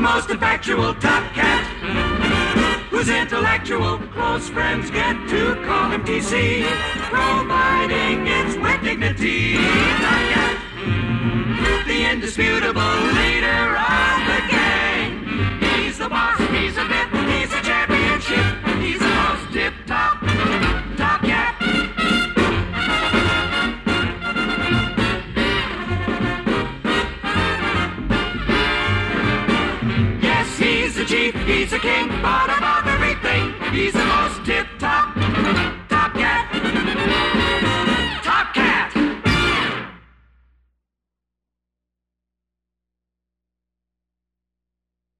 most effectual top cat, whose intellectual close friends get to call him TC, providing it's with dignity. Top cat, the indisputable leader of the gang. He's the boss, he's a bit, he's a championship, he's the most tip-top top cat. Yes, he's the chief, he's the king, but above everything, he's the most